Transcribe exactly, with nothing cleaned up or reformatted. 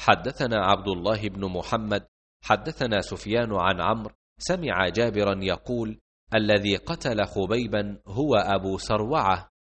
حدثنا عبد الله بن محمد حدثنا سفيان عن عمرو سمع جابرا يقول: الذي قتل خبيبا هو أبو سروعة